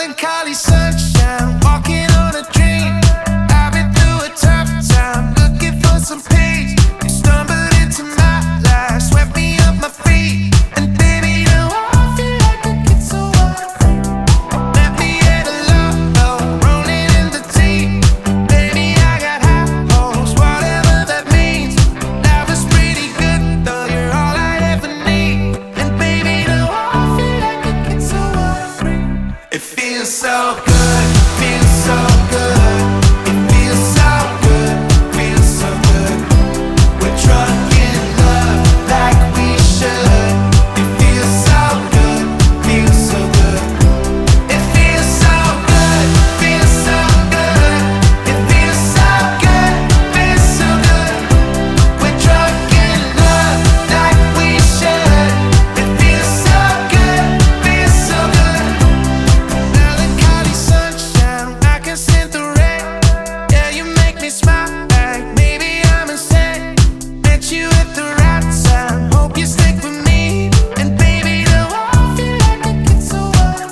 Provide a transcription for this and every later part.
Melancholy sunshine, walking on a dream. I've been through a tough time, looking for some peace. You stumbled into my life, swept me off my feet. And baby, now I feel like a kid, so what? Let me at a low, rolling in the deep. Baby, I got high hopes, whatever that means. Life was pretty good, though you're all I ever need. And baby, now I feel like a kid, so what? It feels so good, feels so good. It feels so good, feels so good. We're drunk in love like we should. It feels so good, feels so good. It feels so good, feels so good. It feels so good, feels so good. We're drunk in love like we should. It feels so good, feels so good. Melancholy sunshine, I can scent the rain. Yeah, you make me smile like maybe I'm insane. Met you at the right time, hope you stick with me. And baby, now I feel like a kid, so what?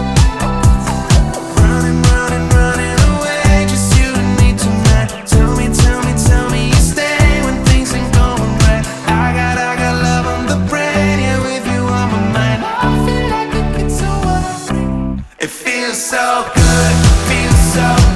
Running, running, running away, just you and me tonight. Tell me, tell me, tell me you stay when things ain't going right. I got love on the brain, yeah, with you on my mind. I feel like a kid, so what? It feels so good, feels so